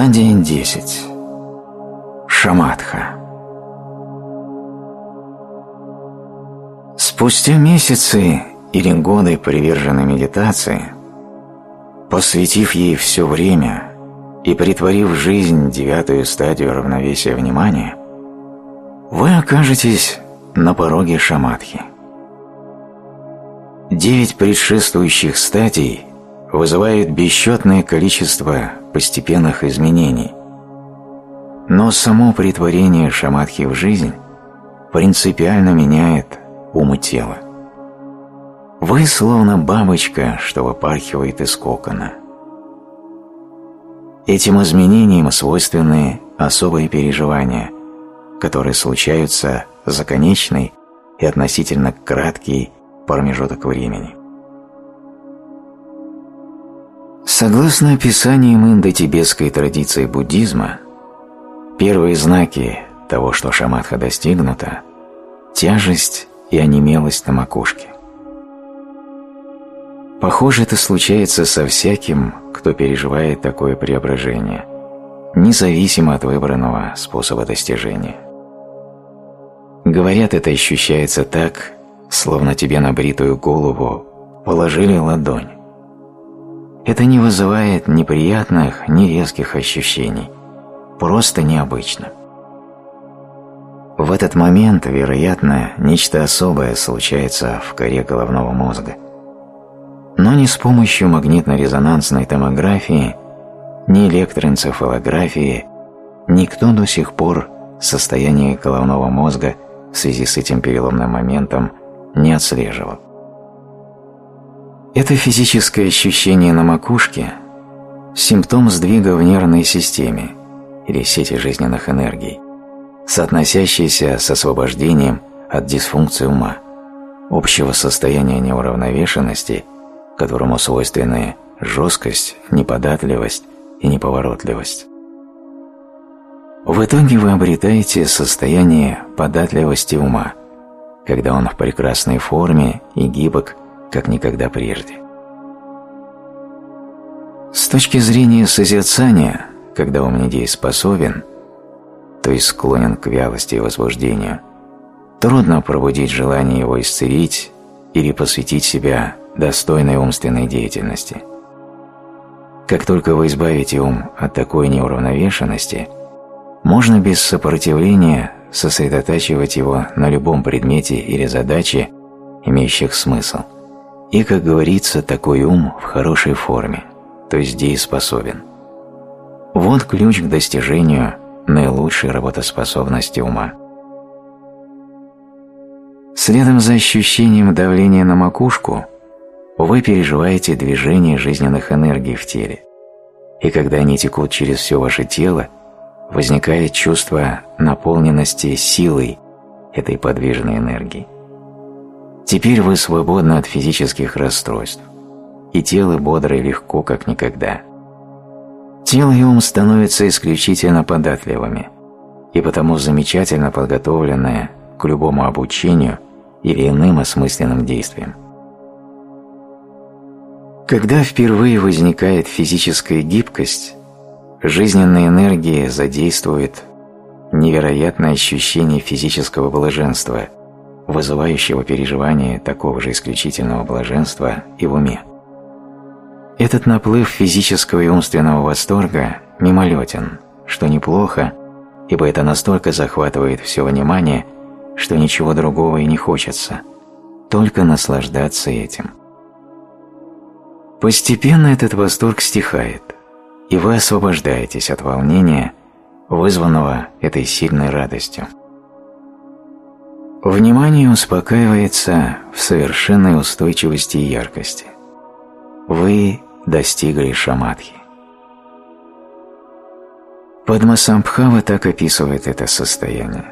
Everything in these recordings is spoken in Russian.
Стадия 10. Шаматха. Спустя месяцы или годы приверженной медитации, посвятив ей все время и претворив в жизнь 9-ю стадию равновесия внимания, вы окажетесь на пороге шаматхи. 9 предшествующих стадий вызывают бесчетное количество постепенных изменений, но само претворение шаматхи в жизнь принципиально меняет ум и тело. Вы словно бабочка, что выпархивает из кокона. Этим изменениям свойственны особые переживания, которые случаются за конечный и относительно краткий промежуток времени. Согласно описаниям индотибетской традиции буддизма, первые знаки того, что шаматха достигнута – тяжесть и онемелость на макушке. Похоже, это случается со всяким, кто переживает такое преображение, независимо от выбранного способа достижения. Говорят, это ощущается так, словно тебе на бритую голову положили ладонь. Это не вызывает ни приятных, ни резких ощущений, просто необычно. В этот момент, вероятно, нечто особое случается в коре головного мозга. Но ни с помощью магнитно-резонансной томографии, ни электроэнцефалографии никто до сих пор состояние головного мозга в связи с этим переломным моментом не отслеживал. Это физическое ощущение на макушке – симптом сдвига в нервной системе или сети жизненных энергий, соотносящийся с освобождением от дисфункции ума, общего состояния неуравновешенности, которому свойственны жесткость, неподатливость и неповоротливость. В итоге вы обретаете состояние податливости ума, когда он в прекрасной форме и гибок, как никогда прежде. С точки зрения созерцания, когда ум недееспособен, то есть склонен к вялости и возбуждению, трудно пробудить желание его исцелить или посвятить себя достойной умственной деятельности. Как только вы избавите ум от такой неуравновешенности, можно без сопротивления сосредотачивать его на любом предмете или задаче, имеющих смысл. И, как говорится, такой ум в хорошей форме, то есть дееспособен. Вот ключ к достижению наилучшей работоспособности ума. Следом за ощущением давления на макушку вы переживаете движение жизненных энергий в теле, и когда они текут через все ваше тело, возникает чувство наполненности силой этой подвижной энергии. Теперь вы свободны от физических расстройств, и тело бодро и легко, как никогда. Тело и ум становятся исключительно податливыми, и потому замечательно подготовленные к любому обучению или иным осмысленным действиям. Когда впервые возникает физическая гибкость, жизненная энергия задействует невероятное ощущение физического блаженства, вызывающего переживание такого же исключительного блаженства и в уме. Этот наплыв физического и умственного восторга мимолетен, что неплохо, ибо это настолько захватывает все внимание, что ничего другого и не хочется, только наслаждаться этим. Постепенно этот восторг стихает, и вы освобождаетесь от волнения, вызванного этой сильной радостью. Внимание успокаивается в совершенной устойчивости и яркости. Вы достигли шаматхи. Падмасамбхава так описывает это состояние.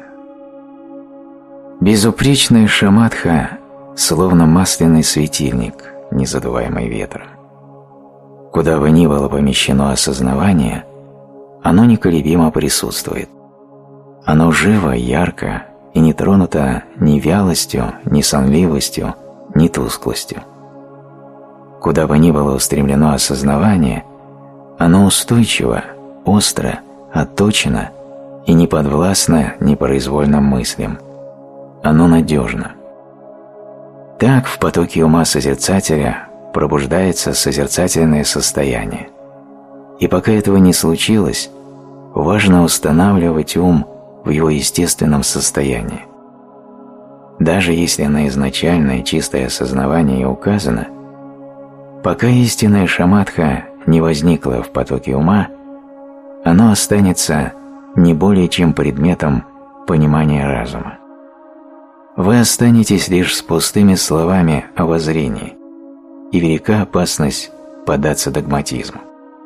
Безупречная шаматха словно масляный светильник, не задуваемый ветром. Куда бы ни было помещено осознавание, оно неколебимо присутствует. Оно живо, ярко и не тронуто ни вялостью, ни сонливостью, ни тусклостью. Куда бы ни было устремлено осознавание, оно устойчиво, остро, отточено и не подвластно непроизвольным мыслям. Оно надежно. Так в потоке ума созерцателя пробуждается созерцательное состояние. И пока этого не случилось, важно устанавливать ум в его естественном состоянии. Даже если на изначальное чистое осознавание и указано, пока истинная шаматха не возникла в потоке ума, оно останется не более чем предметом понимания разума. Вы останетесь лишь с пустыми словами о воззрении, и велика опасность поддаться догматизму.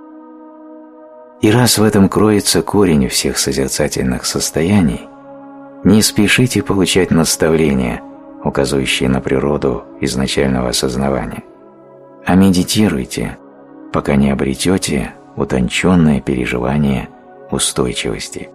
И раз в этом кроется корень всех созерцательных состояний, не спешите получать наставления, указывающие на природу изначального осознавания, а медитируйте, пока не обретете утонченное переживание устойчивости.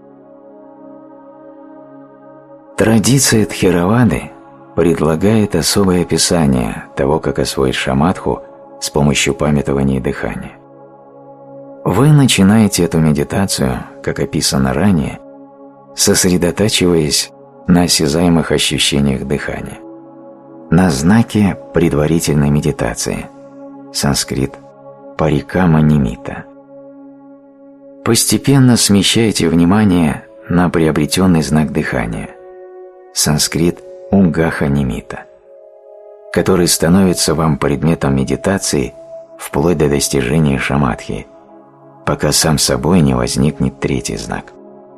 Традиция Тхеравады предлагает особое описание того, как освоить шаматху с помощью памятования и дыхания. Вы начинаете эту медитацию, как описано ранее, сосредотачиваясь на осязаемых ощущениях дыхания, на знаке предварительной медитации, санскрит парикама нимита. Постепенно смещайте внимание на приобретенный знак дыхания, санскрит унггаха нимита, который становится вам предметом медитации вплоть до достижения шаматхи, пока сам собой не возникнет третий знак.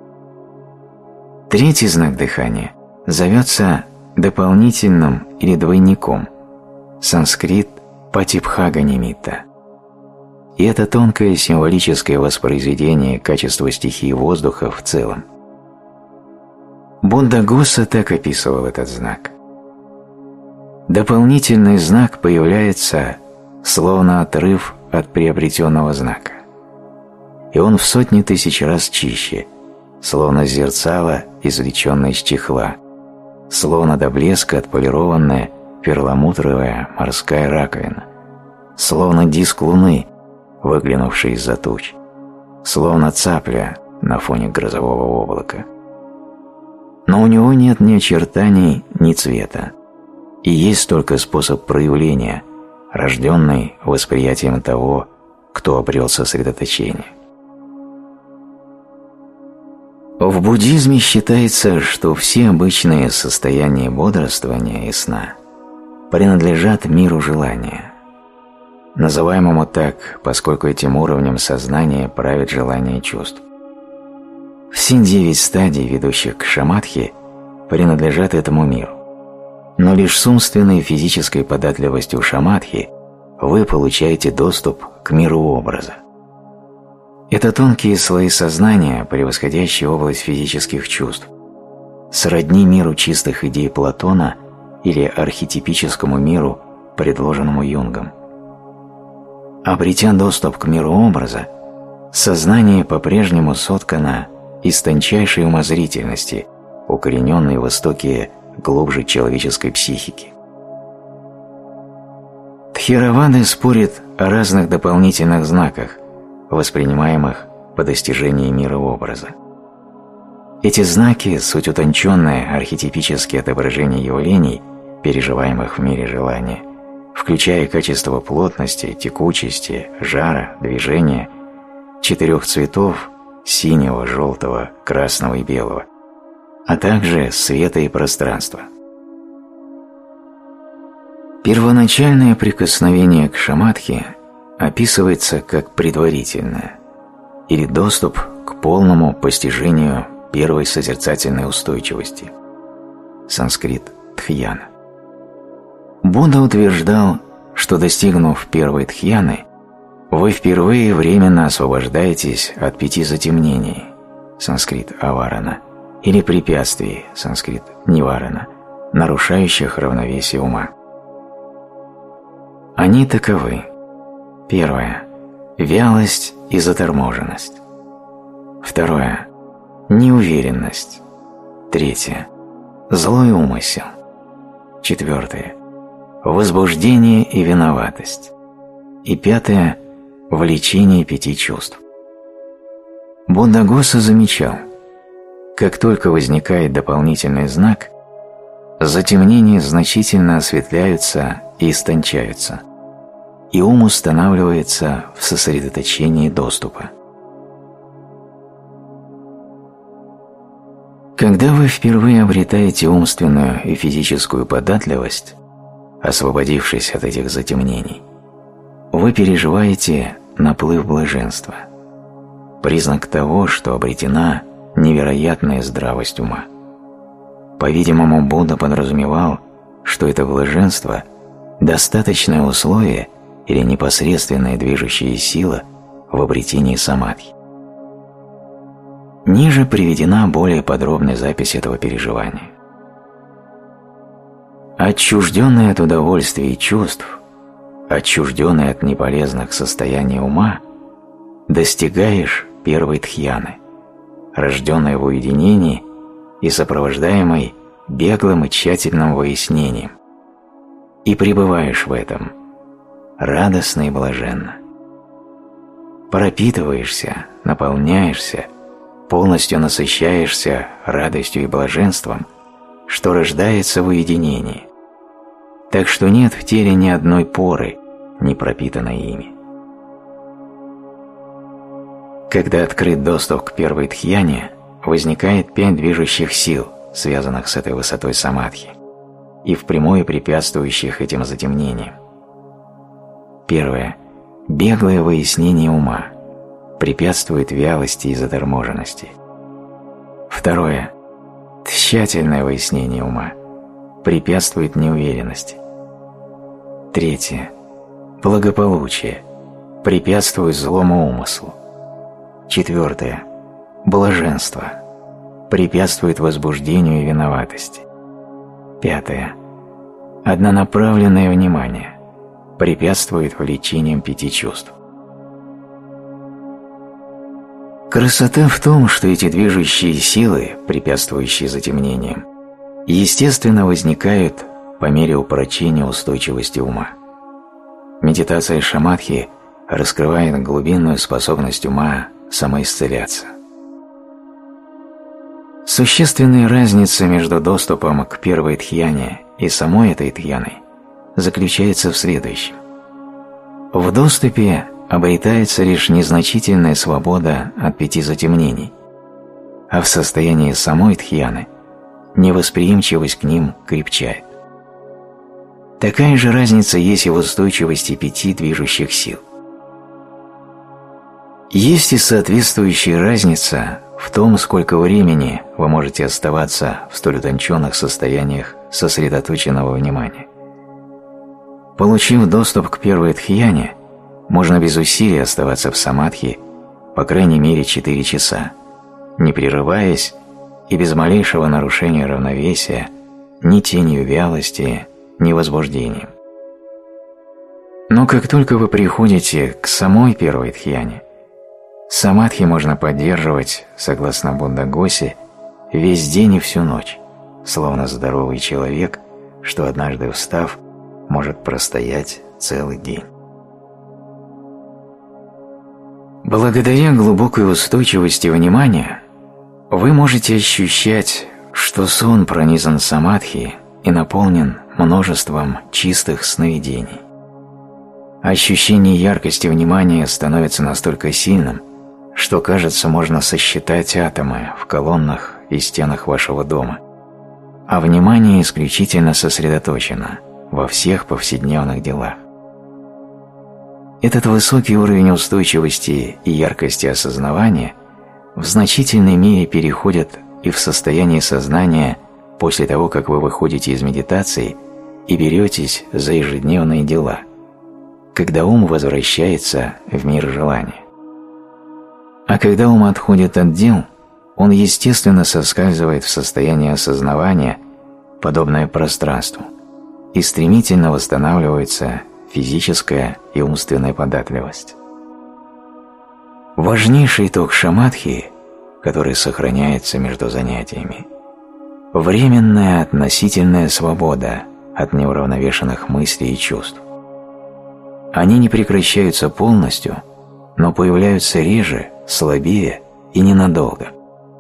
Третий знак дыхания зовется дополнительным или двойником, санскрит патипхага нимита. И это тонкое символическое воспроизведение качества стихии воздуха в целом. Буддагоса так описывал этот знак. Дополнительный знак появляется словно отрыв от приобретенного знака, и он в сотни тысяч раз чище, словно зерцало, извлеченное из чехла, словно до блеска отполированная перламутровая морская раковина, словно диск луны, выглянувший из-за туч, словно цапля на фоне грозового облака. Но у него нет ни очертаний, ни цвета, и есть только способ проявления, рожденный восприятием того, кто обрел сосредоточение. В буддизме считается, что все обычные состояния бодрствования и сна принадлежат миру желания, называемому так, поскольку этим уровнем сознания правит желание чувств. Все 9 стадий, ведущих к шаматхе, принадлежат этому миру, но лишь с умственной и физической податливостью шаматхи вы получаете доступ к миру образа. Это тонкие слои сознания, превосходящие область физических чувств, сродни миру чистых идей Платона или архетипическому миру, предложенному Юнгом. Обретя доступ к миру образа, сознание по-прежнему соткано из тончайшей умозрительности, укорененной в истоке глубже человеческой психики. Тхеравады спорит о разных дополнительных знаках, воспринимаемых по достижении мира образа. Эти знаки – суть утонченное архетипические отображения явлений, переживаемых в мире желания, включая качество плотности, текучести, жара, движения, 4 цветов – синего, желтого, красного и белого, а также света и пространства. Первоначальное прикосновение к шаматхе описывается как предварительное или доступ к полному постижению первой созерцательной устойчивости, санскрит тхьяна. Будда утверждал, что достигнув первой тхьяны, вы впервые временно освобождаетесь от 5 затемнений, санскрит аварана, или препятствий, санскрит ниварана, нарушающих равновесие ума. Они таковы. Первое – вялость и заторможенность. Второе – неуверенность. Третье – злой умысел. Четвертое – возбуждение и виноватость. И пятое – влечение 5 чувств. Буддагоса замечал, как только возникает дополнительный знак, затемнения значительно осветляются и истончаются, и ум устанавливается в сосредоточении доступа. Когда вы впервые обретаете умственную и физическую податливость, освободившись от этих затемнений, вы переживаете наплыв блаженства, признак того, что обретена невероятная здравость ума. По-видимому, Будда подразумевал, что это блаженство – достаточное условие или непосредственная движущая сила в обретении самадхи. Ниже приведена более подробная запись этого переживания. Отчужденный от удовольствий и чувств, отчужденный от неполезных состояний ума, достигаешь первой дхьяны, рожденной в уединении и сопровождаемой беглым и тщательным выяснением, и пребываешь в этом, радостно и блаженно. Пропитываешься, наполняешься, полностью насыщаешься радостью и блаженством, что рождается в уединении, так что нет в теле ни одной поры, не пропитанной ими. Когда открыт доступ к первой дхьяне, возникает 5 движущих сил, связанных с этой высотой самадхи, и впрямую препятствующих этим затемнениям. Первое. Беглое выяснение ума препятствует вялости и заторможенности. Второе. Тщательное выяснение ума препятствует неуверенности. Третье. Благополучие препятствует злому умыслу. Четвертое. Блаженство препятствует возбуждению и виноватости. Пятое. Однонаправленное внимание препятствует влечениям 5 чувств. Красота в том, что эти движущие силы, препятствующие затемнениям, естественно возникают по мере упрочения устойчивости ума. Медитация шамадхи раскрывает глубинную способность ума самоисцеляться. Существенная разница между доступом к первой дхьяне и самой этой дхьяной заключается в следующем. В доступе обретается лишь незначительная свобода от 5 затемнений, а в состоянии самой дхьяны невосприимчивость к ним крепчает. Такая же разница есть и в устойчивости 5 движущих сил. Есть и соответствующая разница в том, сколько времени вы можете оставаться в столь утонченных состояниях сосредоточенного внимания. Получив доступ к первой дхьяне, можно без усилий оставаться в самадхи по крайней мере 4 часа, не прерываясь и без малейшего нарушения равновесия, ни тенью вялости, ни возбуждением. Но как только вы приходите к самой первой дхьяне, самадхи можно поддерживать, согласно Буддагосе, весь день и всю ночь, словно здоровый человек, что однажды встав, может простоять целый день. Благодаря глубокой устойчивости внимания вы можете ощущать, что сон пронизан самадхи и наполнен множеством чистых сновидений. Ощущение яркости внимания становится настолько сильным, что, кажется, можно сосчитать атомы в колоннах и стенах вашего дома, а внимание исключительно сосредоточено во всех повседневных делах. Этот высокий уровень устойчивости и яркости осознавания в значительной мере переходит и в состояние сознания после того, как вы выходите из медитации и беретесь за ежедневные дела, когда ум возвращается в мир желания. А когда ум отходит от дел, он естественно соскальзывает в состояние осознавания, подобное пространству, и стремительно восстанавливается физическая и умственная податливость. Важнейший итог шамадхи, который сохраняется между занятиями, временная относительная свобода от неуравновешенных мыслей и чувств. Они не прекращаются полностью, но появляются реже, слабее и ненадолго.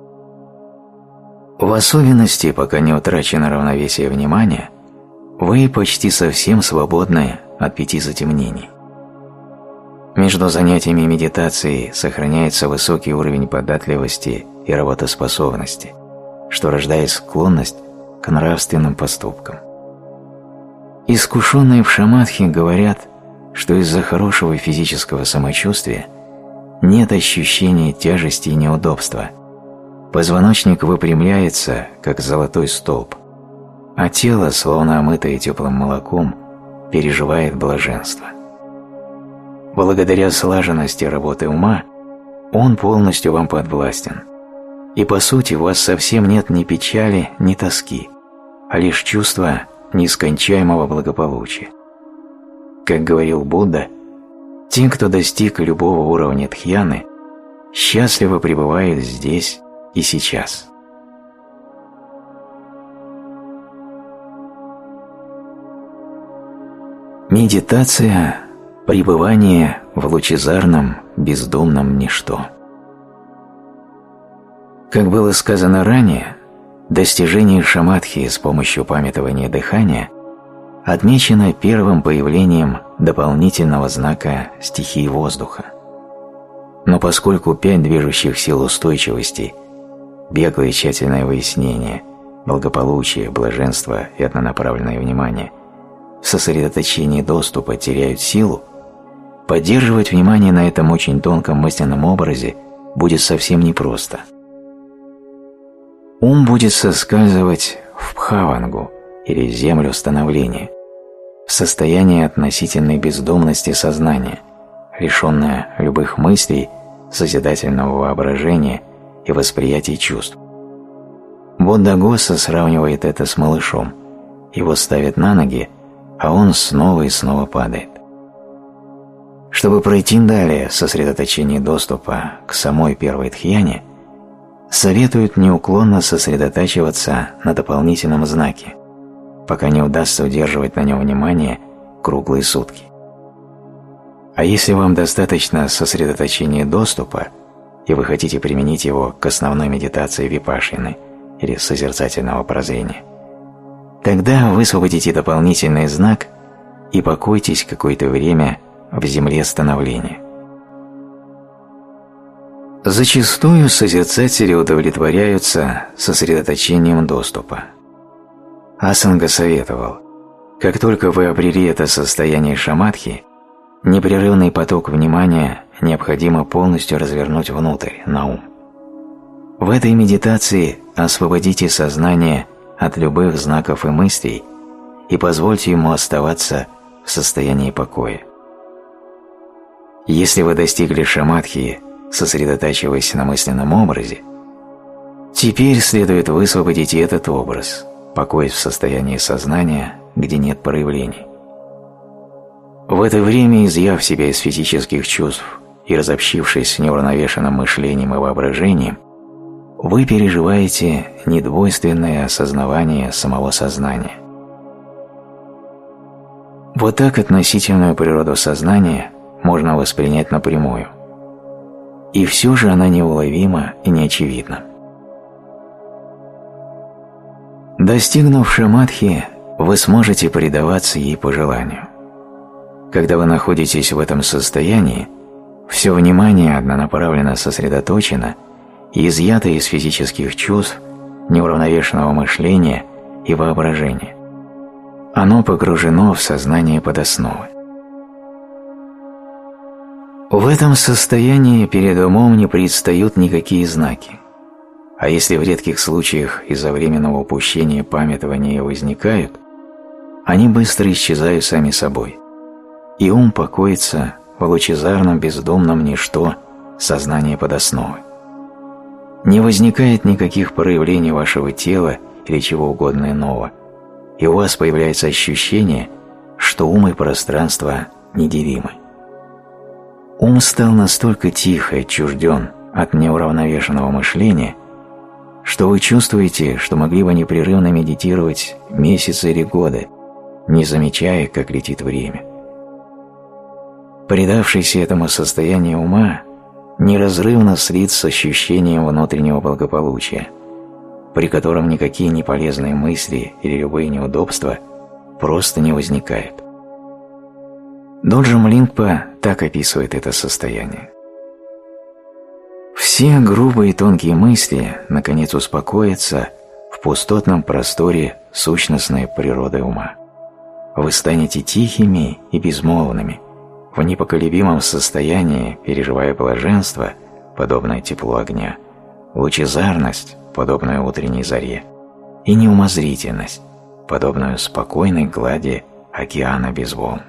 В особенности, пока не утрачено равновесие внимания, вы почти совсем свободны от 5 затемнений. Между занятиями медитацией сохраняется высокий уровень податливости и работоспособности, что рождает склонность к нравственным поступкам. Искушенные в шамадхи говорят, что из-за хорошего физического самочувствия нет ощущения тяжести и неудобства. Позвоночник выпрямляется, как золотой столб, а тело, словно омытое теплым молоком, переживает блаженство. Благодаря слаженности работы ума, он полностью вам подвластен, и по сути у вас совсем нет ни печали, ни тоски, а лишь чувство нескончаемого благополучия. Как говорил Будда, те, кто достиг любого уровня дхьяны, счастливо пребывают здесь и сейчас. Медитация – пребывание в лучезарном, бездумном ничто. Как было сказано ранее, достижение шамадхи с помощью памятования дыхания отмечено первым появлением дополнительного знака стихии воздуха. Но поскольку 5 движущих сил устойчивости – беглое и тщательное выяснение, благополучие, блаженство и однонаправленное внимание – в сосредоточении доступа теряют силу, поддерживать внимание на этом очень тонком мысленном образе будет совсем непросто. Ум будет соскальзывать в бхавангу, или землю становления, в состоянии относительной бездумности сознания, лишенное любых мыслей, созидательного воображения и восприятия чувств. Боддхагоса сравнивает это с малышом. Его ставят на ноги, а он снова и снова падает. Чтобы пройти далее сосредоточение доступа к самой первой дхьяне, советуют неуклонно сосредотачиваться на дополнительном знаке, пока не удастся удерживать на нем внимание круглые сутки. А если вам достаточно сосредоточения доступа, и вы хотите применить его к основной медитации випашшины или созерцательного прозрения, тогда высвободите дополнительный знак и покойтесь какое-то время в земле становления. Зачастую созерцатели удовлетворяются сосредоточением доступа. Асанга советовал, как только вы обрели это состояние шамадхи, непрерывный поток внимания необходимо полностью развернуть внутрь, на ум. В этой медитации освободите сознание от любых знаков и мыслей и позвольте ему оставаться в состоянии покоя. Если вы достигли шамадхи, сосредотачиваясь на мысленном образе, теперь следует высвободить и этот образ, покой в состоянии сознания, где нет проявлений. В это время, изъяв себя из физических чувств и разобщившись с неуравновешенным мышлением и воображением, вы переживаете недвойственное осознавание самого сознания. Вот так относительную природу сознания можно воспринять напрямую. И все же она неуловима и неочевидна. Достигнув шамадхи, вы сможете предаваться ей по желанию. Когда вы находитесь в этом состоянии, все внимание однонаправленно сосредоточено и изъято из физических чувств, неуравновешенного мышления и воображения. Оно погружено в сознание под основы. В этом состоянии перед умом не предстают никакие знаки, а если в редких случаях из-за временного упущения памятования возникают, они быстро исчезают сами собой, и ум покоится в лучезарном бездумном ничто сознания под основой. Не возникает никаких проявлений вашего тела или чего угодно иного, и у вас появляется ощущение, что ум и пространство неделимы. Ум стал настолько тих и отчужден от неуравновешенного мышления, что вы чувствуете, что могли бы непрерывно медитировать месяцы или годы, не замечая, как летит время. Предавшийся этому состоянию ума неразрывно слит с ощущением внутреннего благополучия, при котором никакие неполезные мысли или любые неудобства просто не возникают. Доджем Лингпа так описывает это состояние. Все грубые и тонкие мысли, наконец, успокоятся в пустотном просторе сущностной природы ума. Вы станете тихими и безмолвными, в непоколебимом состоянии, переживая блаженство, подобное теплу огня, лучезарность, подобную утренней заре, и неумозрительность, подобную спокойной глади океана без волн.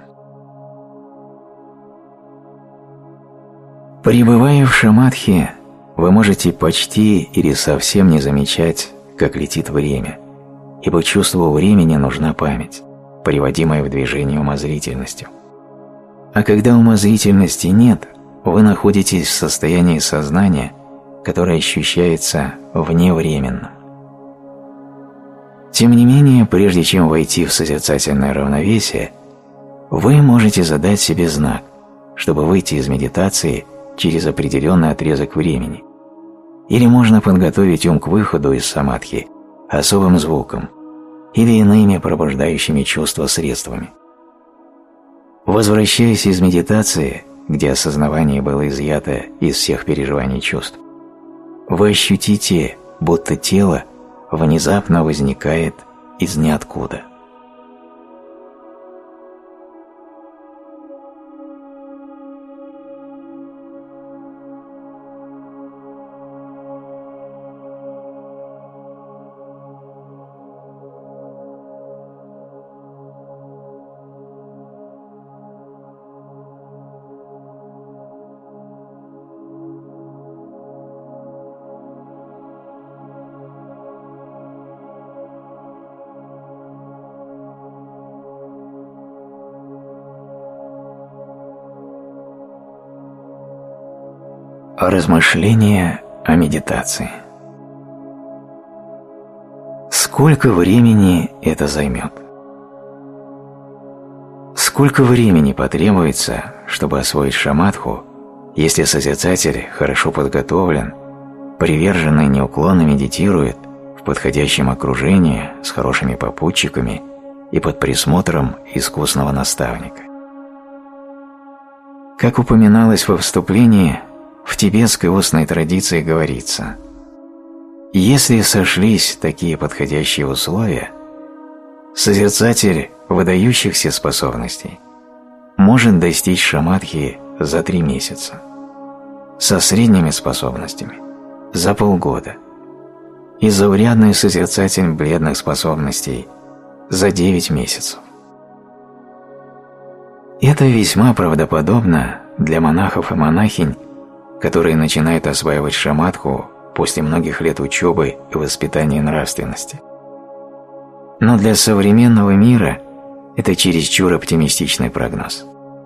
Пребывая в шамадхи, вы можете почти или совсем не замечать, как летит время, ибо чувству времени нужна память, приводимая в движение умозрительностью. А когда умозрительности нет, вы находитесь в состоянии сознания, которое ощущается вневременно. Тем не менее, прежде чем войти в созерцательное равновесие, вы можете задать себе знак, чтобы выйти из медитации через определенный отрезок времени. Или можно подготовить ум к выходу из самадхи особым звуком или иными пробуждающими чувства средствами. Возвращаясь из медитации, где осознавание было изъято из всех переживаний чувств, вы ощутите, будто тело внезапно возникает из ниоткуда. Размышления о медитации. Сколько времени это займет? Сколько времени потребуется, чтобы освоить шамадху, если созерцатель хорошо подготовлен, приверженно и неуклонно медитирует в подходящем окружении с хорошими попутчиками и под присмотром искусного наставника? Как упоминалось во вступлении, в тибетской устной традиции говорится: если сошлись такие подходящие условия, созерцатель выдающихся способностей может достичь шамадхи за 3 месяца, со средними способностями – за полгода, и заурядный созерцатель бледных способностей – за 9 месяцев. Это весьма правдоподобно для монахов и монахинь, которые начинают осваивать шамадху после многих лет учебы и воспитания нравственности. Но для современного мира это чересчур оптимистичный прогноз.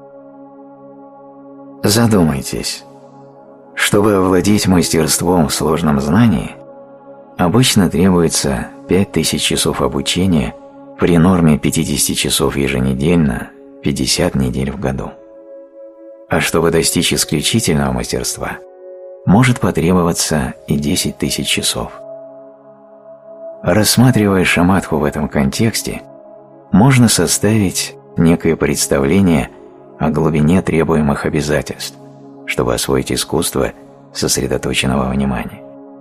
Задумайтесь, чтобы овладеть мастерством в сложном знании, обычно требуется 5000 часов обучения при норме 50 часов еженедельно, 50 недель в году. А чтобы достичь исключительного мастерства, может потребоваться и 10 000 часов. Рассматривая шамадху в этом контексте, можно составить некое представление о глубине требуемых обязательств, чтобы освоить искусство сосредоточенного внимания.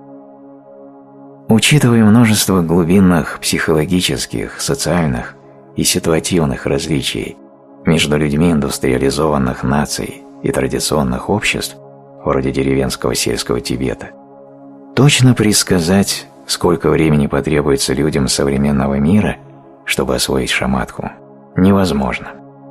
Учитывая множество глубинных психологических, социальных и ситуативных различий между людьми индустриализованных наций и традиционных обществ, вроде деревенского сельского Тибета, точно предсказать, сколько времени потребуется людям современного мира, чтобы освоить шамадху, невозможно.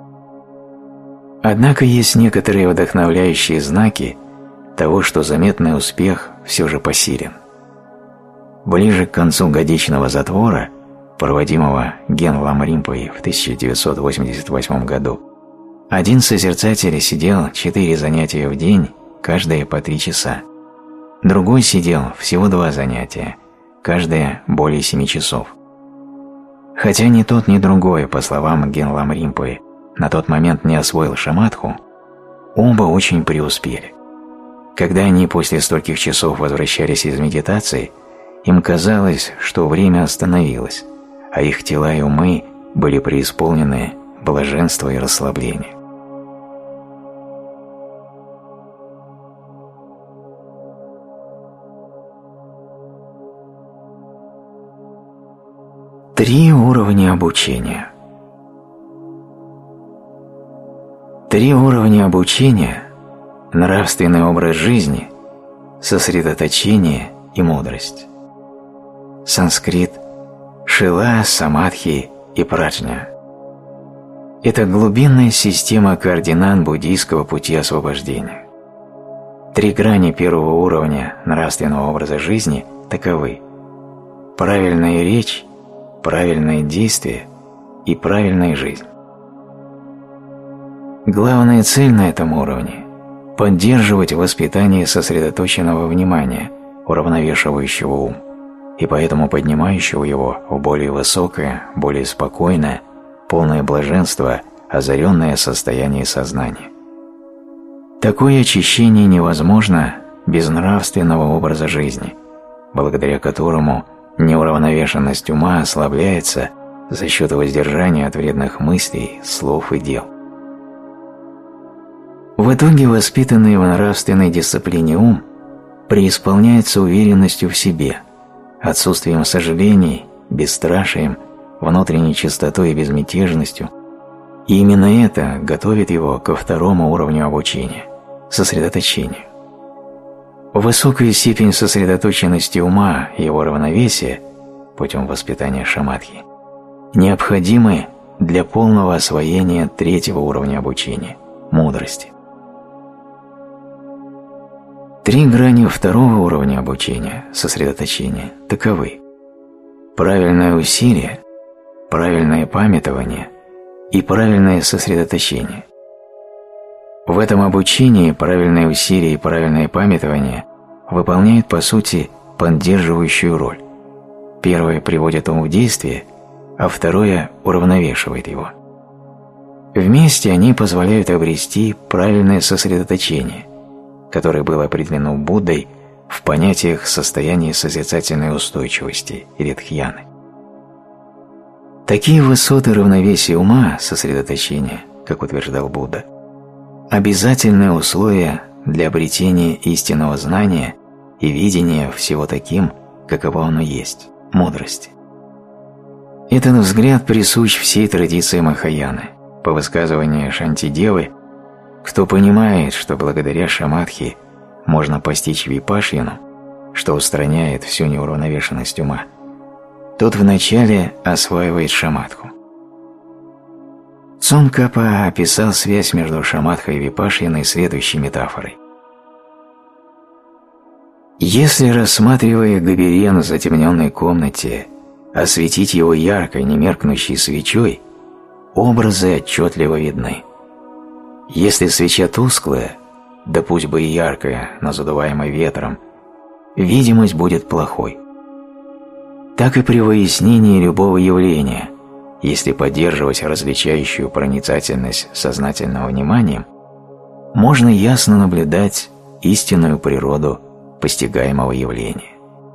Однако есть некоторые вдохновляющие знаки того, что заметный успех все же посилен. Ближе к концу годичного затвора, проводимого Генлам Римпой в 1988 году, один созерцатель сидел 4 занятия в день, каждое по 3 часа. Другой сидел всего 2 занятия, каждое более 7 часов. Хотя ни тот, ни другой, по словам Генлам Римпы, на тот момент не освоил шамадху, оба очень преуспели. Когда они после стольких часов возвращались из медитации, им казалось, что время остановилось, а их тела и умы были преисполнены блаженства и расслабления. Три уровня обучения. Три уровня обучения – нравственный образ жизни, сосредоточение и мудрость. Санскрит – шила, самадхи и праджня. Это глубинная система координат буддийского пути освобождения. Три грани первого уровня нравственного образа жизни таковы: правильная речь, правильное действие и правильная жизнь. Главная цель на этом уровне – поддерживать воспитание сосредоточенного внимания, уравновешивающего ум, и поэтому поднимающего его в более высокое, более спокойное, полное блаженство, озаренное состояние сознания. Такое очищение невозможно без нравственного образа жизни, благодаря которому неуравновешенность ума ослабляется за счет воздержания от вредных мыслей, слов и дел. В итоге воспитанный в нравственной дисциплине ум преисполняется уверенностью в себе, отсутствием сожалений, бесстрашием, внутренней чистотой и безмятежностью, и именно это готовит его ко второму уровню обучения – сосредоточению. Высокая степень сосредоточенности ума и его равновесия путем воспитания шамадхи необходимы для полного освоения третьего уровня обучения – мудрости. Три грани второго уровня обучения – сосредоточения – таковы: правильное усилие, правильное памятование и правильное сосредоточение. В этом обучении правильное усилие и правильное памятование выполняют, по сути, поддерживающую роль. Первое приводит ум в действие, а второе уравновешивает его. Вместе они позволяют обрести правильное сосредоточение, которое было определено Буддой в понятиях состояния созерцательной устойчивости или дхьяны. Такие высоты равновесия ума, сосредоточения, как утверждал Будда, обязательное условие для обретения истинного знания и видения всего таким, каково оно есть, мудрости. Этот взгляд присущ всей традиции Махаяны. По высказыванию Шантидевы, кто понимает, что благодаря шамадхи можно постичь випашьяну, что устраняет всю неуравновешенность ума, тот вначале осваивает шамадху. Цонгкапа описал связь между шамадхой и випашьяной следующей метафорой. Если, рассматривая гобелен в затемненной комнате, осветить его яркой, немеркнущей свечой, образы отчетливо видны. Если свеча тусклая, да пусть бы и яркая, но задуваемая ветром, видимость будет плохой. Так и при выяснении любого явления, если поддерживать различающую проницательность сознательного внимания, можно ясно наблюдать истинную природу постигаемого явления.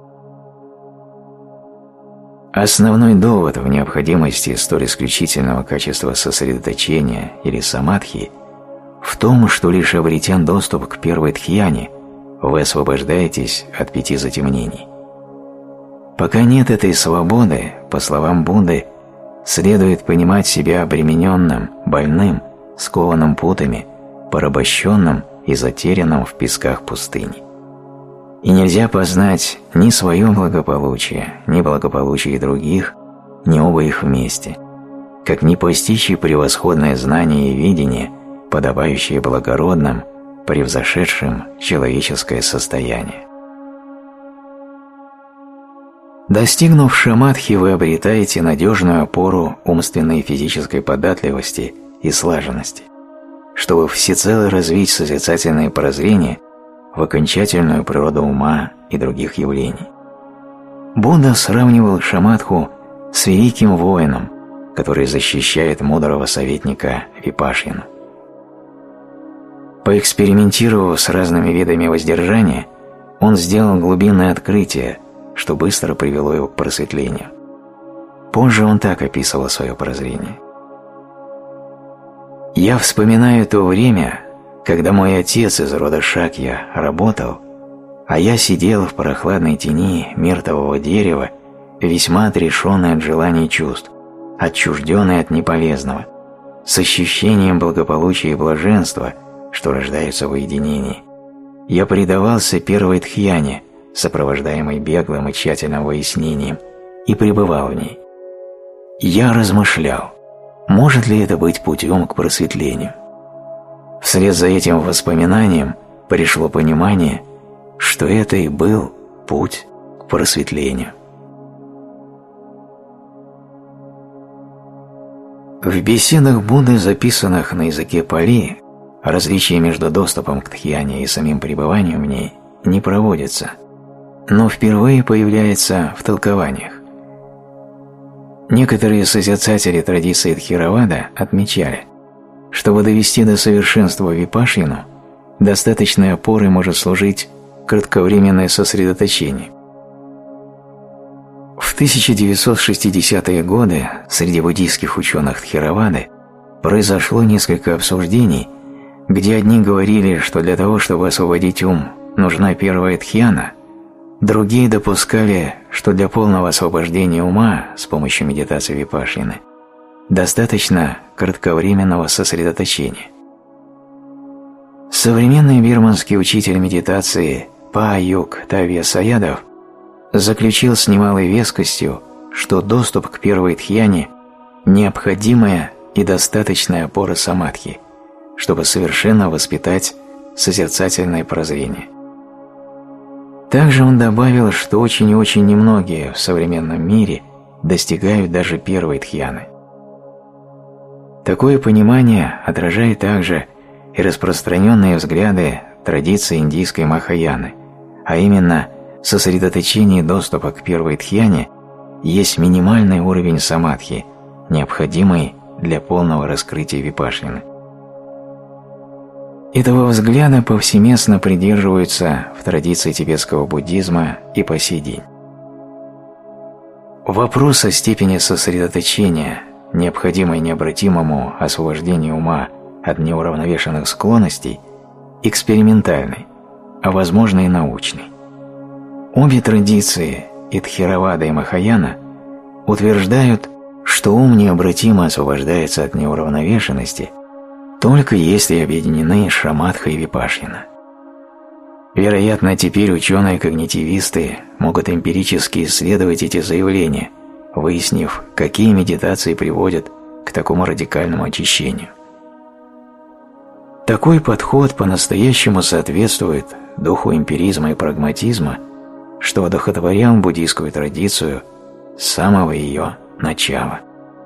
Основной довод в необходимости столь исключительного качества сосредоточения или самадхи в том, что лишь обретя доступ к первой дхьяне, вы освобождаетесь от 5 затемнений. Пока нет этой свободы, по словам Будды, следует понимать себя обремененным, больным, скованным путами, порабощенным и затерянным в песках пустыни. И нельзя познать ни свое благополучие, ни благополучие других, ни оба их вместе, как не постичь и превосходное знание и видение, подобающее благородным, превзошедшим человеческое состояние. Достигнув шамадхи, вы обретаете надежную опору умственной и физической податливости и слаженности, чтобы всецело развить созерцательное прозрение в окончательную природу ума и других явлений. Будда сравнивал шамадху с великим воином, который защищает мудрого советника випашьяну. Поэкспериментировав с разными видами воздержания, он сделал глубинное открытие, что быстро привело его к просветлению. Позже он так описывал свое прозрение. «Я вспоминаю то время, когда мой отец из рода Шакья работал, а я сидел в прохладной тени миртового дерева, весьма отрешенный от желаний чувств, отчужденный от неполезного, с ощущением благополучия и блаженства, что рождаются в уединении. Я предавался первой дхьяне, сопровождаемой беглым и тщательным выяснением, и пребывал в ней. Я размышлял, может ли это быть путем к просветлению. Вслед за этим воспоминанием пришло понимание, что это и был путь к просветлению». В беседах Будды, записанных на языке пали, различия между доступом к дхьяне и самим пребыванием в ней не проводятся, но впервые появляется в толкованиях. Некоторые созерцатели традиции Тхеравада отмечали, чтобы довести до совершенства випашьяну, достаточной опорой может служить кратковременное сосредоточение. В 1960-е годы среди буддийских ученых Тхеравады произошло несколько обсуждений, где одни говорили, что для того, чтобы освободить ум, нужна первая дхьяна, другие допускали, что для полного освобождения ума с помощью медитации випашьяны достаточно кратковременного сосредоточения. Современный бирманский учитель медитации Па-Юк Тавья Саядов заключил с немалой вескостью, что доступ к первой дхьяне – необходимая и достаточная опора самадхи, чтобы совершенно воспитать созерцательное прозрение. Также он добавил, что очень и очень немногие в современном мире достигают даже первой дхьяны. Такое понимание отражает также и распространенные взгляды традиции индийской Махаяны, а именно сосредоточение доступа к первой дхьяне есть минимальный уровень самадхи, необходимый для полного раскрытия випашьяны. Этого взгляда повсеместно придерживаются в традиции тибетского буддизма и по сей день. Вопрос о степени сосредоточения, необходимой необратимому освобождению ума от неуравновешенных склонностей, экспериментальный, а возможно и научный. Обе традиции, и Тхеравада, и Махаяна, утверждают, что ум необратимо освобождается от неуравновешенности только если объединены шаматха и випашьяна. Вероятно, теперь ученые-когнитивисты могут эмпирически исследовать эти заявления, выяснив, какие медитации приводят к такому радикальному очищению. Такой подход по-настоящему соответствует духу эмпиризма и прагматизма, что одухотворял буддийскую традицию с самого ее начала.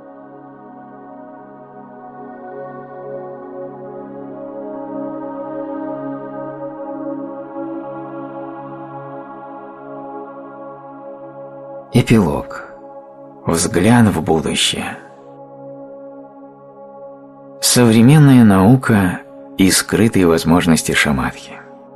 Эпилог. Взгляд в будущее. Современная наука и скрытые возможности шамадхи.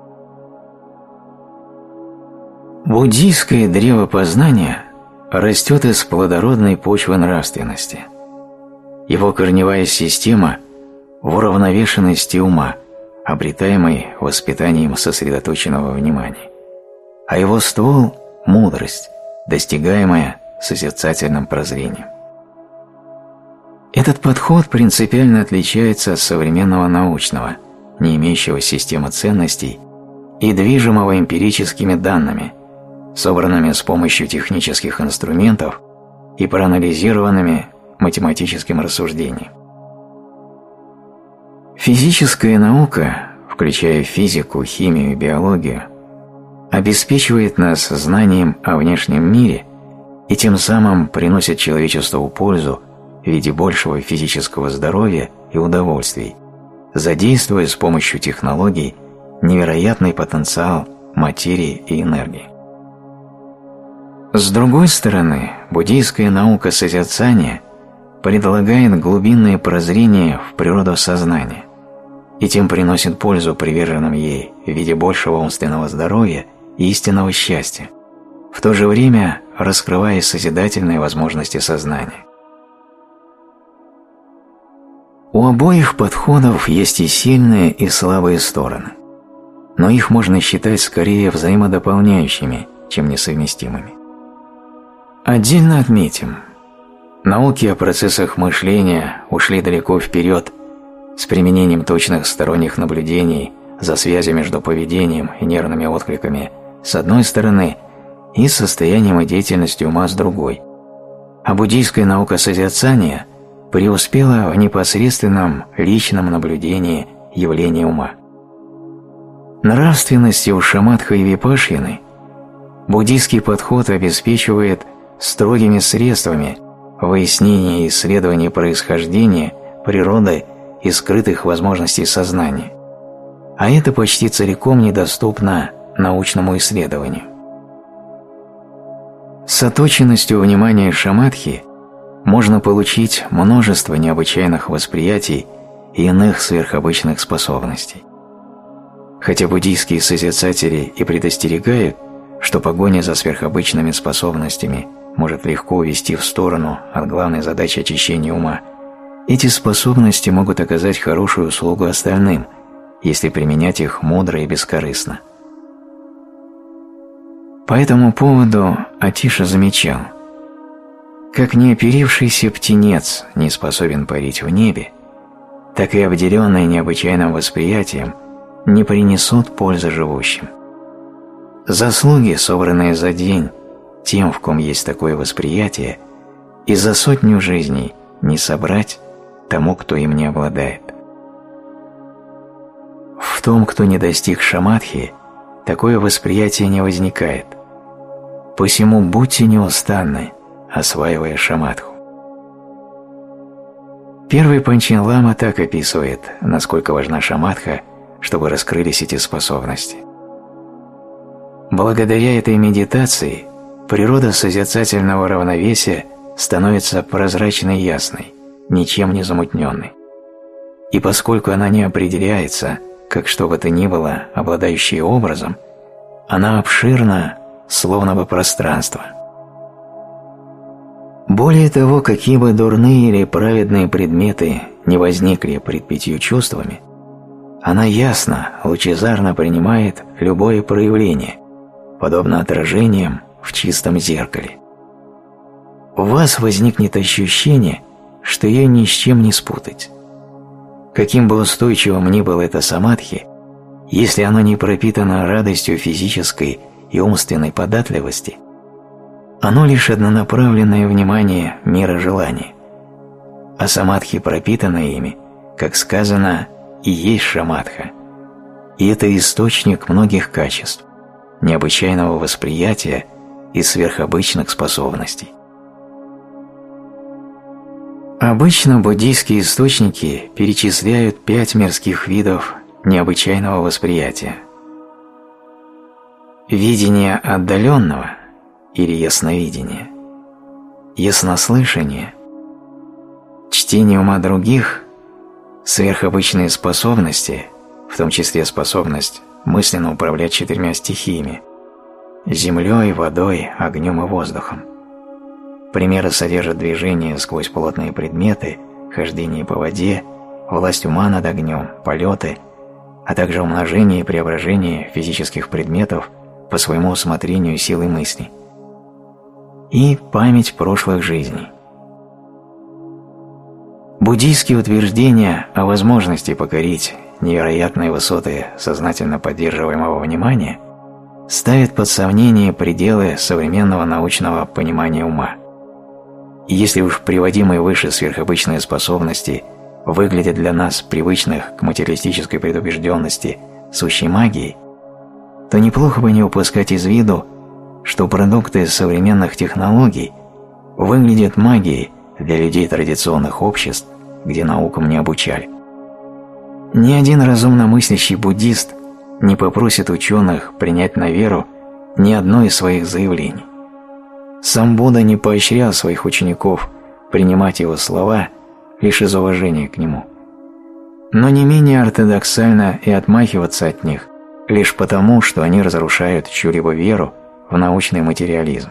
Буддийское древо познания растет из плодородной почвы нравственности. Его корневая система в уравновешенности ума, обретаемой воспитанием сосредоточенного внимания, а его ствол – мудрость, достигаемая созерцательным прозрением. Этот подход принципиально отличается от современного научного, не имеющего системы ценностей и движимого эмпирическими данными, собранными с помощью технических инструментов и проанализированными математическим рассуждением. Физическая наука, включая физику, химию и биологию, обеспечивает нас знанием о внешнем мире и тем самым приносит человечеству пользу в виде большего физического здоровья и удовольствий, задействуя с помощью технологий невероятный потенциал материи и энергии. С другой стороны, буддийская наука созерцания предлагает глубинное прозрение в природу сознания и тем приносит пользу приверженным ей в виде большего умственного здоровья и истинного счастья, в то же время раскрывая созидательные возможности сознания. У обоих подходов есть и сильные, и слабые стороны, но их можно считать скорее взаимодополняющими, чем несовместимыми. Отдельно отметим, науки о процессах мышления ушли далеко вперед с применением точных сторонних наблюдений за связью между поведением и нервными откликами с одной стороны и состоянием и деятельностью ума с другой, а буддийская наука созерцания преуспела в непосредственном личном наблюдении явления ума. Нравственности у шаматха и випашьяны буддийский подход обеспечивает строгими средствами выяснение и исследование происхождения, природы и скрытых возможностей сознания, а это почти целиком недоступно научному исследованию. С оточенностью внимания шаматхи можно получить множество необычайных восприятий и иных сверхобычных способностей. Хотя буддийские созерцатели и предостерегают, что погоня за сверхобычными способностями может легко увести в сторону от главной задачи очищения ума, эти способности могут оказать хорошую услугу остальным, если применять их мудро и бескорыстно. По этому поводу Атиша замечал: как неоперившийся птенец не способен парить в небе, так и обделенные необычайным восприятием не принесут пользы живущим. Заслуги, собранные за день тем, в ком есть такое восприятие, и за 100 жизней не собрать тому, кто им не обладает. В том, кто не достиг шаматхи, такое восприятие не возникает. Посему будьте неустанны, осваивая шаматху. Первый Панчин Лама так описывает, насколько важна шаматха, чтобы раскрылись эти способности. Благодаря этой медитации природа созерцательного равновесия становится прозрачной и ясной, ничем не замутненной. И поскольку она не определяется, как что бы то ни было, обладающее образом, она обширна, словно бы пространство. Более того, какие бы дурные или праведные предметы не возникли пред 5 чувствами, она ясно, лучезарно принимает любое проявление, подобно отражениям в чистом зеркале. У вас возникнет ощущение, что ее ни с чем не спутать. Каким бы устойчивым ни было это самадхи, если оно не пропитано радостью физической и умственной податливости, оно лишь однонаправленное внимание мира желания, а самадхи, пропитанные ими, как сказано, и есть шаматха, и это источник многих качеств, необычайного восприятия и сверхобычных способностей. Обычно буддийские источники перечисляют 5 мирских видов необычайного восприятия. Видение отдаленного или ясновидение, яснослышание, чтение ума других, сверхобычные способности, в том числе способность мысленно управлять 4 стихиями – землей, водой, огнем и воздухом. Примеры содержат движение сквозь плотные предметы, хождение по воде, власть ума над огнем, полеты, а также умножение и преображение физических предметов по своему усмотрению силой мысли. И память прошлых жизней. Буддийские утверждения о возможности покорить невероятные высоты сознательно поддерживаемого внимания ставят под сомнение пределы современного научного понимания ума. И если уж приводимые выше сверхобычные способности выглядят для нас привычных к материалистической предубежденности сущей магией, то неплохо бы не упускать из виду, что продукты современных технологий выглядят магией для людей традиционных обществ, где наукам не обучали. Ни один разумно мыслящий буддист не попросит ученых принять на веру ни одно из своих заявлений. Сам Будда не поощрял своих учеников принимать его слова лишь из уважения к нему. но не менее ортодоксально и отмахиваться от них лишь потому, что они разрушают чью-либо веру в научный материализм.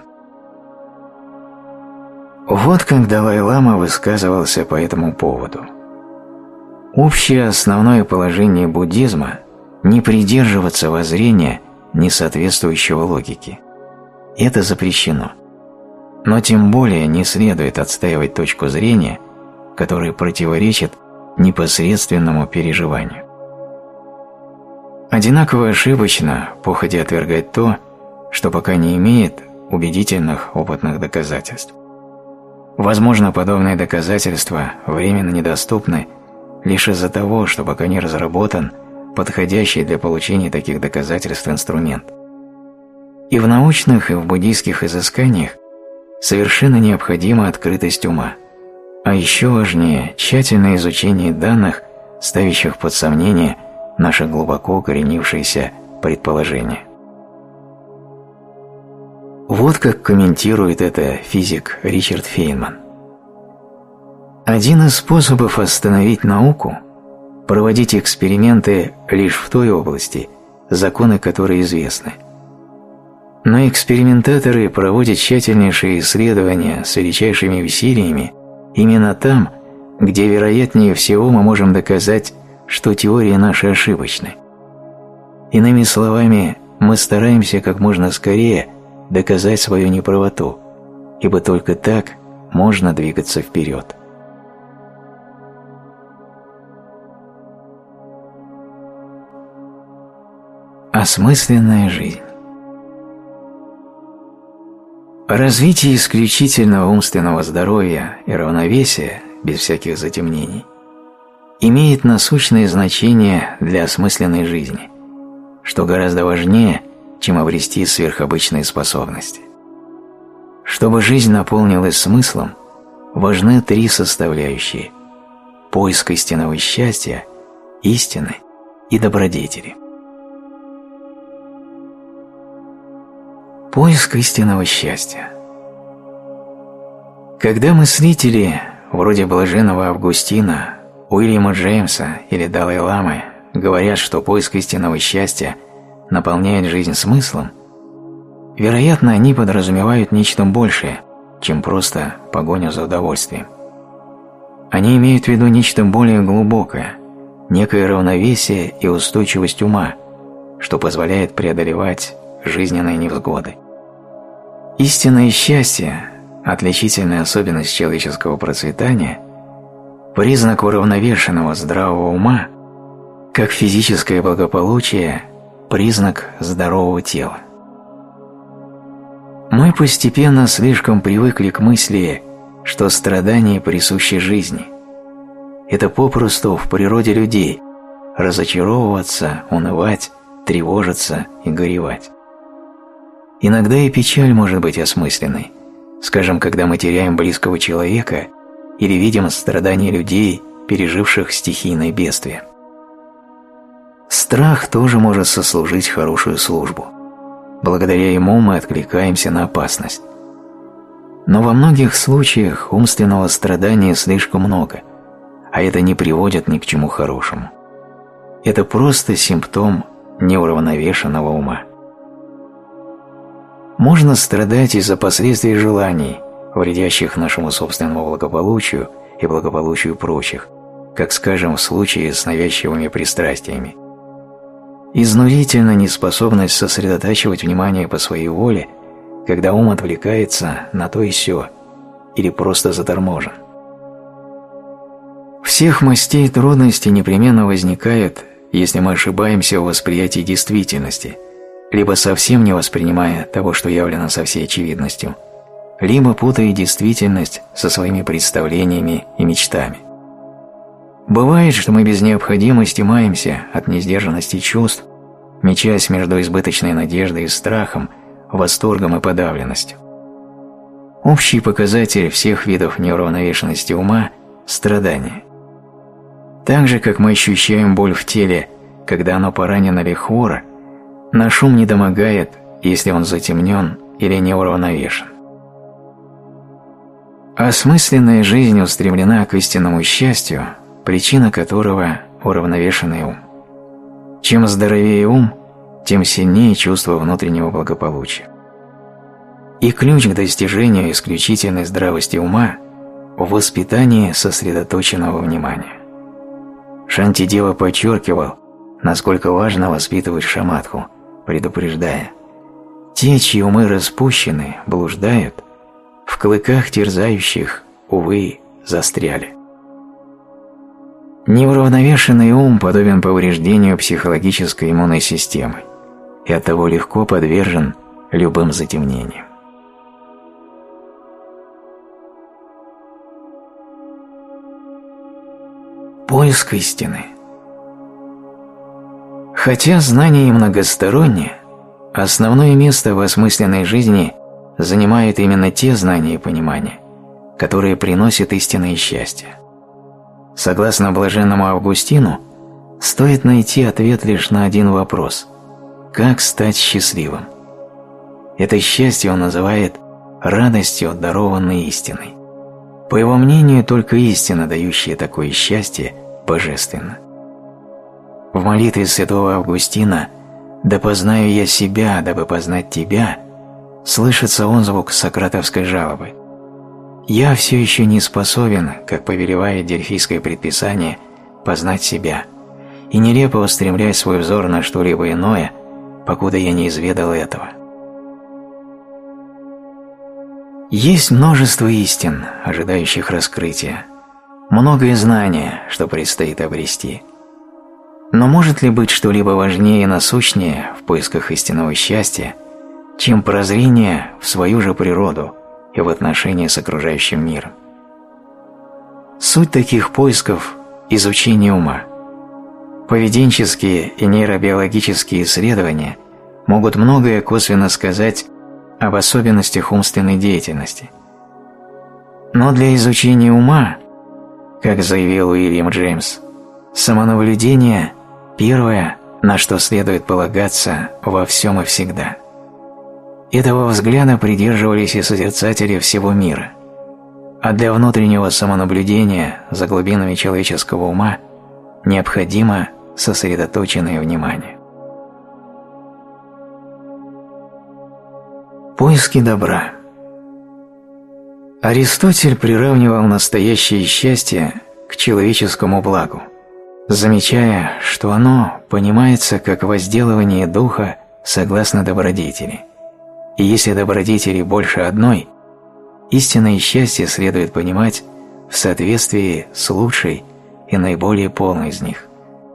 Вот как Далай-лама высказывался по этому поводу. Общее основное положение буддизма – не придерживаться воззрения, не соответствующего логике. Это запрещено. Но тем более не следует отстаивать точку зрения, которая противоречит непосредственному переживанию. Одинаково ошибочно походя отвергать то, что пока не имеет убедительных опытных доказательств. Возможно, подобные доказательства временно недоступны лишь из-за того, что пока не разработан подходящий для получения таких доказательств инструмент. И в научных, и в буддийских изысканиях совершенно необходима открытость ума, а еще важнее – тщательное изучение данных, ставящих под сомнение наши глубоко укоренившиеся предположения. Вот как комментирует это физик Ричард Фейнман. Один из способов остановить науку – проводить эксперименты лишь в той области, законы которой известны. Но экспериментаторы проводят тщательнейшие исследования с величайшими усилиями именно там, где вероятнее всего мы можем доказать, что теории наши ошибочны. Иными словами, мы стараемся как можно скорее доказать свою неправоту, ибо только так можно двигаться вперед. Осмысленная жизнь. Развитие исключительного умственного здоровья и равновесия, без всяких затемнений, имеет насущное значение для осмысленной жизни, что гораздо важнее, чем обрести сверхобычные способности. Чтобы жизнь наполнилась смыслом, важны три составляющие – поиск истинного счастья, истины и добродетели. Поиск истинного счастья. Когда мыслители, вроде блаженного Августина, Уильяма Джеймса или Далай-ламы, говорят, что поиск истинного счастья наполняет жизнь смыслом, вероятно, они подразумевают нечто большее, чем просто погоню за удовольствием. Они имеют в виду нечто более глубокое, некое равновесие и устойчивость ума, что позволяет преодолевать жизненные невзгоды. Истинное счастье, отличительная особенность человеческого процветания, признак уравновешенного здравого ума, как физическое благополучие, признак здорового тела. Мы постепенно слишком привыкли к мысли, что страдания присущи жизни. Это попросту в природе людей – разочаровываться, унывать, тревожиться и горевать. Иногда и печаль может быть осмысленной, скажем, когда мы теряем близкого человека или видим страдания людей, переживших стихийное бедствие. Страх тоже может сослужить хорошую службу. Благодаря ему мы откликаемся на опасность. Но во многих случаях умственного страдания слишком много, а это не приводит ни к чему хорошему. Это просто симптом неуравновешенного ума. Можно страдать из-за последствий желаний, вредящих нашему собственному благополучию и благополучию прочих, как, скажем, в случае с навязчивыми пристрастиями. Изнурительна неспособность сосредотачивать внимание по своей воле, когда ум отвлекается на то и сё, или просто заторможен. Всех мастей трудностей непременно возникает, если мы ошибаемся в восприятии действительности, либо совсем не воспринимая того, что явлено со всей очевидностью, либо путая действительность со своими представлениями и мечтами. Бывает, что мы без необходимости маемся от несдержанности чувств, мечась между избыточной надеждой и страхом, восторгом и подавленностью. Общий показатель всех видов неуравновешенности ума – страдание. Так же, как мы ощущаем боль в теле, когда оно поранено или хворо, наш ум недомогает, если он затемнен или неуравновешен. Осмысленная жизнь устремлена к истинному счастью, причина которого уравновешенный ум. Чем здоровее ум, тем сильнее чувство внутреннего благополучия. И ключ к достижению исключительной здравости ума в воспитании сосредоточенного внимания. Шантидева подчеркивал, насколько важно воспитывать шаматху, предупреждая: те, чьи умы распущены, блуждают, в клыках терзающих, увы, застряли. Неуравновешенный ум подобен повреждению психологической иммунной системы и оттого легко подвержен любым затемнениям. Поиск истины. Хотя знание многостороннее, основное место в осмысленной жизни занимают именно те знания и понимания, которые приносят истинное счастье. Согласно блаженному Августину, стоит найти ответ лишь на один вопрос – как стать счастливым? Это счастье он называет радостью, дарованной истиной. По его мнению, только истина, дающая такое счастье, божественна. В молитве святого Августина «Да познаю я себя, дабы познать тебя» слышится отзвук сократовской жалобы. «Я все еще не способен, как повелевает дельфийское предписание, познать себя, и нелепо устремлять свой взор на что-либо иное, покуда я не изведал этого». Есть множество истин, ожидающих раскрытия, многое знания, что предстоит обрести. Но может ли быть что-либо важнее и насущнее в поисках истинного счастья, чем прозрение в свою же природу и в отношении с окружающим миром? Суть таких поисков – изучение ума. Поведенческие и нейробиологические исследования могут многое косвенно сказать об особенностях умственной деятельности. Но для изучения ума, как заявил Уильям Джеймс, самонаблюдение – первое, на что следует полагаться во всем и всегда. Этого взгляда придерживались и созерцатели всего мира. А для внутреннего самонаблюдения за глубинами человеческого ума необходимо сосредоточенное внимание. Поиски добра. Аристотель приравнивал настоящее счастье к человеческому благу, замечая, что оно понимается как возделывание духа согласно добродетели. И если добродетели больше одной, истинное счастье следует понимать в соответствии с лучшей и наиболее полной из них.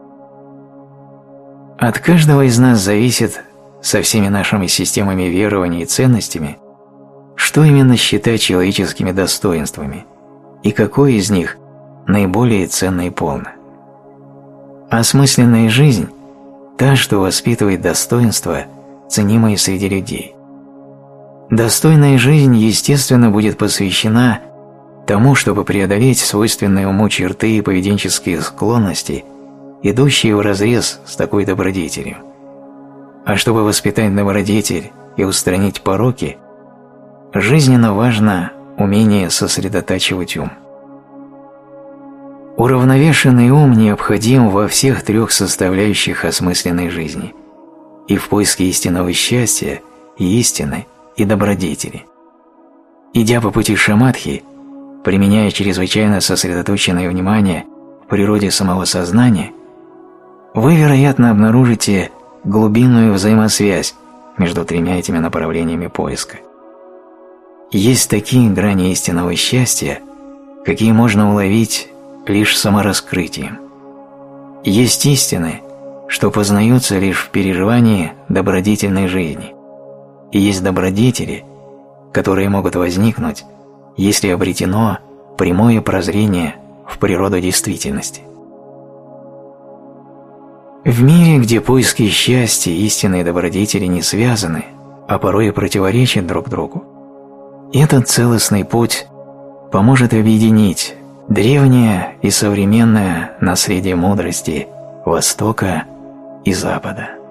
От каждого из нас зависит, со всеми нашими системами верований и ценностями, что именно считать человеческими достоинствами и какое из них наиболее ценно и полно. Осмысленная жизнь – та, что воспитывает достоинства, ценимые среди людей. Достойная жизнь, естественно, будет посвящена тому, чтобы преодолеть свойственные уму черты и поведенческие склонности, идущие вразрез с такой добродетелью. А чтобы воспитать добродетель и устранить пороки, жизненно важно умение сосредотачивать ум. Уравновешенный ум необходим во всех трех составляющих осмысленной жизни – и в поиске истинного счастья, и истины, и добродетели. Идя по пути шаматхи, применяя чрезвычайно сосредоточенное внимание в природе самого сознания, вы, вероятно, обнаружите глубинную взаимосвязь между тремя этими направлениями поиска. Есть такие грани истинного счастья, какие можно уловить лишь самораскрытием. Есть истины, что познаются лишь в переживании добродетельной жизни, и есть добродетели, которые могут возникнуть, если обретено прямое прозрение в природу действительности. В мире, где поиски счастья и истинные добродетели не связаны, а порой и противоречат друг другу, этот целостный путь поможет объединить древнее и современное наследие мудрости Востока и Запада.